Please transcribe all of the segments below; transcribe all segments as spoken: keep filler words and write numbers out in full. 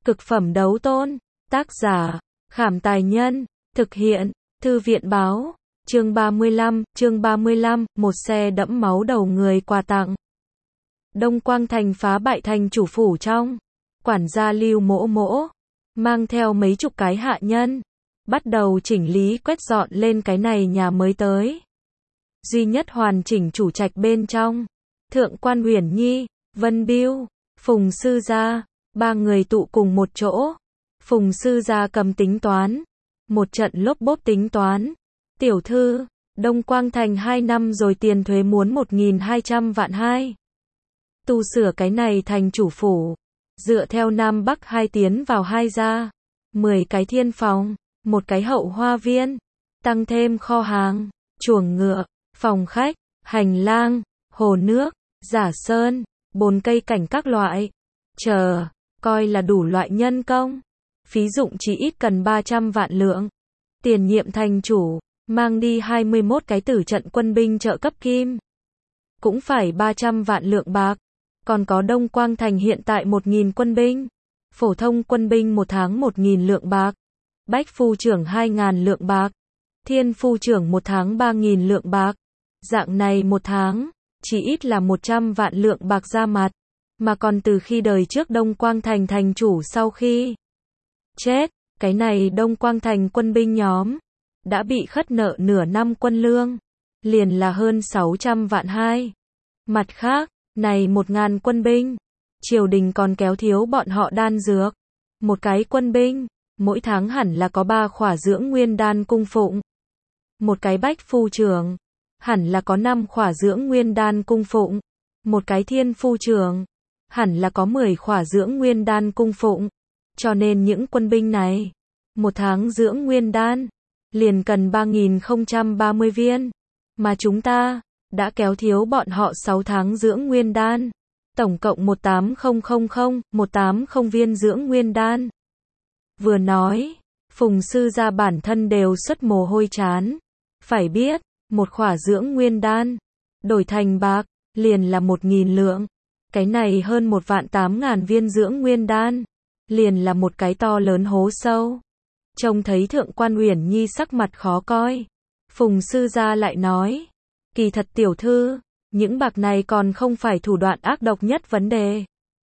Cực phẩm đấu tôn. Tác giả, Khảm Tài Nhân. Thực hiện, Thư viện Báo. Chương ba mươi lăm, chương ba mươi lăm, một xe đẫm máu đầu người quà tặng. Đông Quang Thành phá bại thành chủ phủ trong. Quản gia Lưu Mỗ Mỗ, mang theo mấy chục cái hạ nhân, bắt đầu chỉnh lý quét dọn lên cái này nhà mới tới. Duy nhất hoàn chỉnh chủ trạch bên trong. Thượng quan Uyển Nhi, Vân Biêu, Phùng Sư Gia, ba người tụ cùng một chỗ. Phùng Sư Gia cầm tính toán. Một trận lốp bốp tính toán. Tiểu thư, Đông Quang Thành hai năm rồi tiền thuế muốn một nghìn hai trăm vạn hai. Tu sửa cái này thành chủ phủ. Dựa theo Nam Bắc hai tiến vào hai ra. mười cái thiên phòng, một cái hậu hoa viên. Tăng thêm kho hàng, chuồng ngựa, phòng khách, hành lang, hồ nước, giả sơn, bồn cây cảnh các loại. Chờ, coi là đủ loại nhân công. Phí dụng chỉ ít cần ba trăm vạn lượng. Tiền nhiệm thành chủ, mang đi hai mươi mốt cái tử trận quân binh trợ cấp kim. Cũng phải ba trăm vạn lượng bạc. Còn có Đông Quang Thành hiện tại một nghìn quân binh. Phổ thông quân binh một tháng một nghìn lượng bạc. Bách phu trưởng hai nghìn lượng bạc. Thiên phu trưởng một tháng ba nghìn lượng bạc. Dạng này một tháng, chỉ ít là một trăm vạn lượng bạc ra mặt. Mà còn từ khi đời trước Đông Quang Thành thành chủ sau khi chết, cái này Đông Quang Thành quân binh nhóm đã bị khất nợ nửa năm quân lương, liền là hơn sáu trăm vạn hai. Mặt khác, này một ngàn quân binh, triều đình còn kéo thiếu bọn họ đan dược. Một cái quân binh, mỗi tháng hẳn là có ba khỏa dưỡng nguyên đan cung phụng. Một cái bách phu trưởng, hẳn là có năm khỏa dưỡng nguyên đan cung phụng. Một cái thiên phu trưởng, hẳn là có mười khỏa dưỡng nguyên đan cung phụng. Cho nên những quân binh này, một tháng dưỡng nguyên đan, liền cần ba nghìn không trăm ba mươi viên. Mà chúng ta, đã kéo thiếu bọn họ sáu tháng dưỡng nguyên đan. Tổng cộng một tám không không không, một tám không viên dưỡng nguyên đan. Vừa nói, Phùng Sư Gia bản thân đều xuất mồ hôi chán. Phải biết, một khỏa dưỡng nguyên đan, đổi thành bạc, liền là một nghìn lượng. Cái này hơn một vạn tám ngàn viên dưỡng nguyên đan, liền là một cái to lớn hố sâu. Trông thấy Thượng quan Uyển Nhi sắc mặt khó coi. Phùng Sư Gia lại nói, kỳ thật tiểu thư, những bạc này còn không phải thủ đoạn ác độc nhất vấn đề.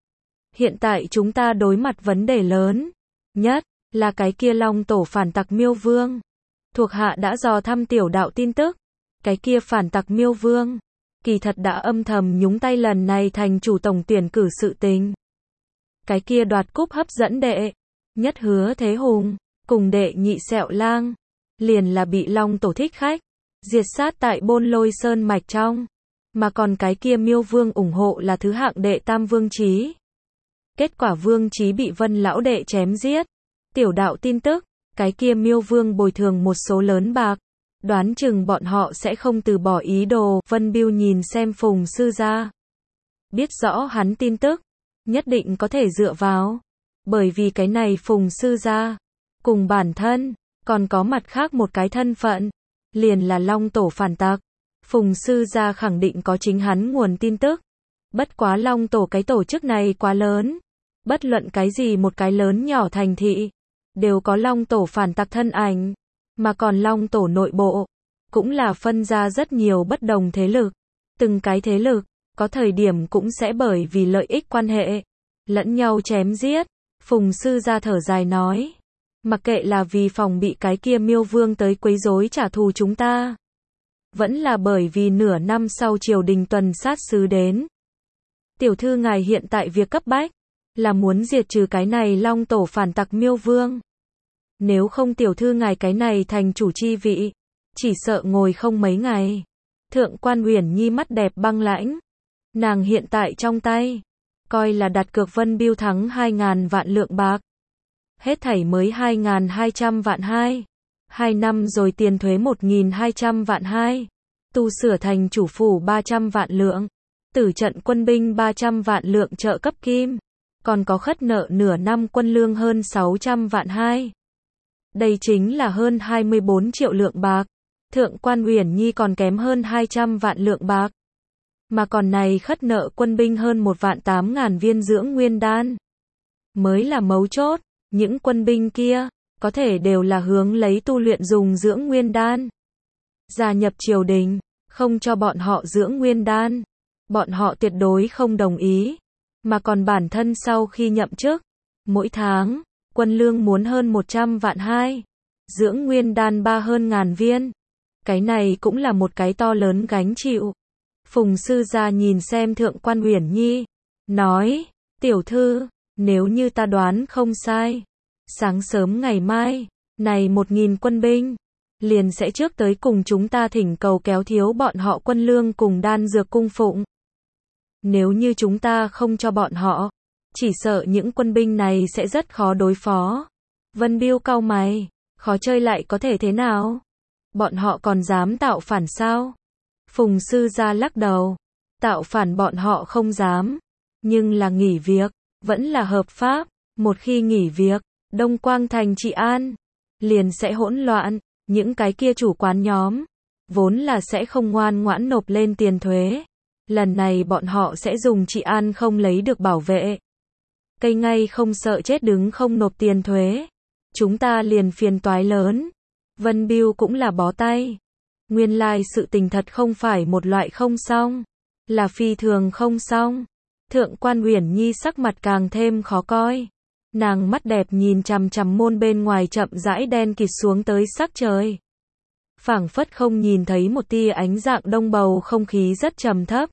Hiện tại chúng ta đối mặt vấn đề lớn nhất, là cái kia Long Tổ phản tặc Miêu Vương. Thuộc hạ đã dò thăm tiểu đạo tin tức, cái kia phản tặc Miêu Vương, kỳ thật đã âm thầm nhúng tay lần này thành chủ tổng tuyển cử sự tình. Cái kia đoạt cúp hấp dẫn đệ nhất Hứa Thế Hùng, cùng đệ nhị Sẹo Lang, liền là bị Long Tổ thích khách diệt sát tại Bôn Lôi Sơn mạch trong. Mà còn cái kia Miêu Vương ủng hộ là thứ hạng đệ tam Vương Chí. Kết quả Vương Chí bị Vân lão đệ chém giết. Tiểu đạo tin tức, cái kia Miêu Vương bồi thường một số lớn bạc. Đoán chừng bọn họ sẽ không từ bỏ ý đồ. Vân Biêu nhìn xem Phùng Sư Gia, biết rõ hắn tin tức, nhất định có thể dựa vào. Bởi vì cái này Phùng Sư Gia, cùng bản thân, còn có mặt khác một cái thân phận, liền là Long Tổ phản tặc. Phùng Sư Gia khẳng định có chính hắn nguồn tin tức. Bất quá Long Tổ cái tổ chức này quá lớn. Bất luận cái gì một cái lớn nhỏ thành thị, đều có Long Tổ phản tặc thân ảnh. Mà còn Long Tổ nội bộ, cũng là phân ra rất nhiều bất đồng thế lực. Từng cái thế lực, có thời điểm cũng sẽ bởi vì lợi ích quan hệ, lẫn nhau chém giết. Phùng Sư Gia thở dài nói, mặc kệ là vì phòng bị cái kia Miêu Vương tới quấy rối trả thù chúng ta, vẫn là bởi vì nửa năm sau triều đình tuần sát sứ đến. Tiểu thư ngài hiện tại việc cấp bách, là muốn diệt trừ cái này Long Tổ phản tặc Miêu Vương. Nếu không tiểu thư ngài cái này thành chủ chi vị, chỉ sợ ngồi không mấy ngày. Thượng quan Uyển Nhi mắt đẹp băng lãnh. Nàng hiện tại trong tay, coi là đặt cược Vân Biêu thắng hai ngàn vạn lượng bạc. Hết thảy mới hai nghìn hai trăm vạn hai. Hai năm rồi tiền thuế một nghìn hai trăm vạn hai. Tu sửa thành chủ phủ ba trăm vạn lượng. Tử trận quân binh ba trăm vạn lượng trợ cấp kim. Còn có khất nợ nửa năm quân lương hơn sáu trăm vạn hai. Đây chính là hơn hai mươi bốn triệu lượng bạc. Thượng quan Uyển Nhi còn kém hơn hai trăm vạn lượng bạc. Mà còn này khất nợ quân binh hơn một vạn tám ngàn viên dưỡng nguyên đan. mới là mấu chốt, những quân binh kia, có thể đều là hướng lấy tu luyện dùng dưỡng nguyên đan. Gia nhập triều đình, không cho bọn họ dưỡng nguyên đan, bọn họ tuyệt đối không đồng ý, mà còn bản thân sau khi nhậm chức, mỗi tháng, quân lương muốn hơn một trăm vạn hai, dưỡng nguyên đan ba hơn ngàn viên. Cái này cũng là một cái to lớn gánh chịu. Phùng sư gia nhìn xem Thượng quan Uyển Nhi, nói, tiểu thư, nếu như ta đoán không sai, sáng sớm ngày mai, này một nghìn quân binh, liền sẽ trước tới cùng chúng ta thỉnh cầu kéo thiếu bọn họ quân lương cùng đan dược cung phụng. Nếu như chúng ta không cho bọn họ, chỉ sợ những quân binh này sẽ rất khó đối phó. Vân Biêu cau mày, khó chơi lại có thể thế nào? Bọn họ còn dám tạo phản sao? Phùng sư gia lắc đầu, tạo phản bọn họ không dám, nhưng là nghỉ việc, vẫn là hợp pháp. Một khi nghỉ việc, Đông Quang thành trị an, liền sẽ hỗn loạn. Những cái kia chủ quán nhóm, vốn là sẽ không ngoan ngoãn nộp lên tiền thuế. Lần này bọn họ sẽ dùng trị an không lấy được bảo vệ. Cây ngay không sợ chết đứng không nộp tiền thuế. Chúng ta liền phiền toái lớn. Vân Biêu cũng là bó tay. Nguyên lai sự tình thật không phải một loại không xong, là phi thường không xong. Thượng quan Uyển Nhi sắc mặt càng thêm khó coi. Nàng mắt đẹp nhìn chằm chằm môn bên ngoài chậm rãi đen kịt xuống tới sắc trời. Phảng phất không nhìn thấy một tia ánh dạng đông, bầu không khí rất trầm thấp.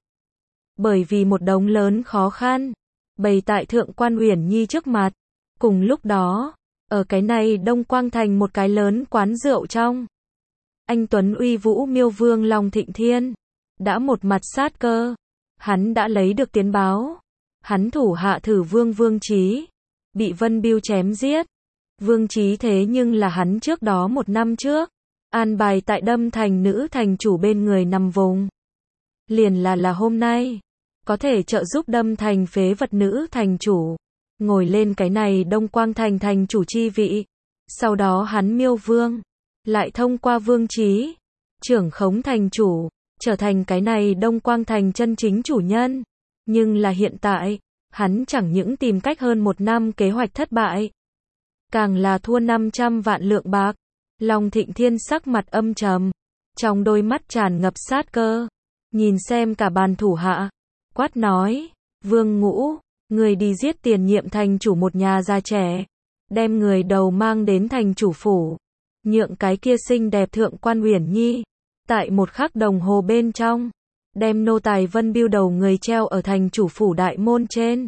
Bởi vì một đống lớn khó khăn bày tại Thượng quan Uyển Nhi trước mặt. Cùng lúc đó, ở cái này Đông Quang thành một cái lớn quán rượu trong, anh tuấn uy vũ Miêu Vương Long Thịnh Thiên đã một mặt sát cơ. Hắn đã lấy được tiến báo, hắn thủ hạ Thử Vương Vương Chí bị Vân Biêu chém giết. Vương Chí thế nhưng là hắn trước đó một năm trước an bài tại Đâm thành nữ thành chủ bên người nằm vùng. Liền là là hôm nay có thể trợ giúp Đâm thành phế vật nữ thành chủ ngồi lên cái này Đông Quang thành thành chủ chi vị. Sau đó hắn Miêu Vương lại thông qua Vương Chí trưởng khống thành chủ, trở thành cái này Đông Quang thành chân chính chủ nhân. Nhưng là hiện tại, hắn chẳng những tìm cách hơn một năm kế hoạch thất bại, càng là thua năm trăm vạn lượng bạc. Long Thịnh Thiên sắc mặt âm trầm, trong đôi mắt tràn ngập sát cơ, nhìn xem cả bàn thủ hạ, quát nói, Vương Ngũ, người đi giết tiền nhiệm thành chủ một nhà già trẻ, đem người đầu mang đến thành chủ phủ, nhượng cái kia xinh đẹp Thượng quan Uyển Nhi, tại một khắc đồng hồ bên trong, đem nô tài Vân Biêu đầu người treo ở thành chủ phủ đại môn trên.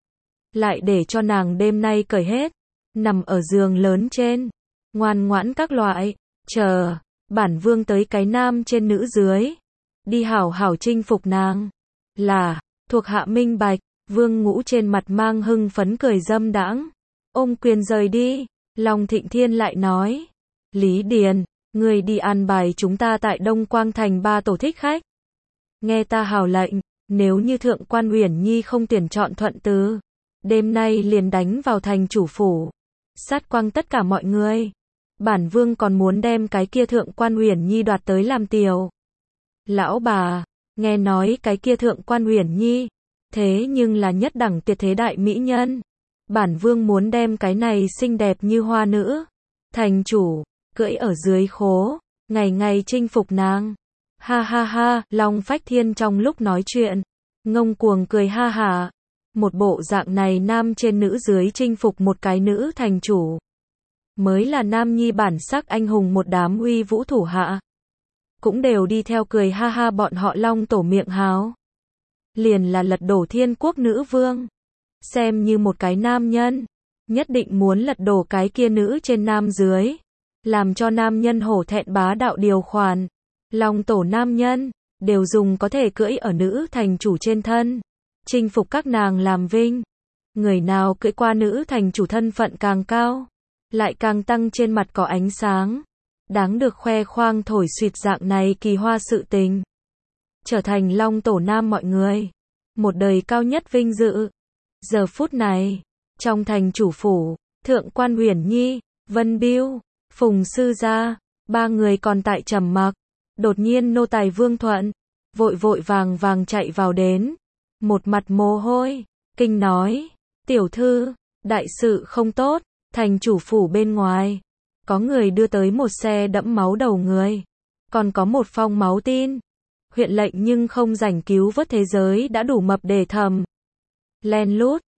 Lại để cho nàng đêm nay cởi hết, nằm ở giường lớn trên, ngoan ngoãn các loại, chờ, bản vương tới cái nam trên nữ dưới, đi hảo hảo chinh phục nàng. Là, thuộc hạ minh bạch. Vương Ngũ trên mặt mang hưng phấn cười dâm đãng, ôm quyền rời đi. Long Thịnh Thiên lại nói, Lý Điền, người đi an bài chúng ta tại Đông Quang thành ba tổ thích khách. Nghe ta hào lệnh, nếu như Thượng quan Uyển Nhi không tuyển chọn thuận từ, đêm nay liền đánh vào thành chủ phủ, sát quang tất cả mọi người. Bản vương còn muốn đem cái kia Thượng quan Uyển Nhi đoạt tới làm tiểu. Lão bà, nghe nói cái kia Thượng quan Uyển Nhi, thế nhưng là nhất đẳng tuyệt thế đại mỹ nhân. Bản vương muốn đem cái này xinh đẹp như hoa nữ, thành chủ, cưỡi ở dưới khố, ngày ngày chinh phục nàng. Ha ha ha, Long Phách Thiên trong lúc nói chuyện, ngông cuồng cười ha hả. Một bộ dạng này nam trên nữ dưới chinh phục một cái nữ thành chủ, mới là nam nhi bản sắc anh hùng. Một đám uy vũ thủ hạ cũng đều đi theo cười ha ha. Bọn họ Long tổ miệng háo, liền là lật đổ thiên quốc nữ vương, xem như một cái nam nhân, nhất định muốn lật đổ cái kia nữ trên nam dưới, làm cho nam nhân hổ thẹn bá đạo điều khoản. Long tổ nam nhân, đều dùng có thể cưỡi ở nữ thành chủ trên thân, chinh phục các nàng làm vinh. Người nào cưỡi qua nữ thành chủ thân phận càng cao, lại càng tăng trên mặt có ánh sáng, đáng được khoe khoang thổi xuyệt dạng này kỳ hoa sự tình. Trở thành Long tổ nam mọi người, một đời cao nhất vinh dự. Giờ phút này, trong thành chủ phủ, Thượng quan Uyển Nhi, Vân Biêu, Phùng sư gia, ba người còn tại trầm mặc. Đột nhiên nô tài Vương Thuận, vội vội vàng vàng chạy vào đến, một mặt mồ hôi, kinh nói, tiểu thư, Đại sự không tốt, thành chủ phủ bên ngoài. Có người đưa tới một xe đẫm máu đầu người. Còn có một phong máu tin. Huyện lệnh nhưng không rảnh cứu vớt thế giới đã đủ mập để thầm. Len lút,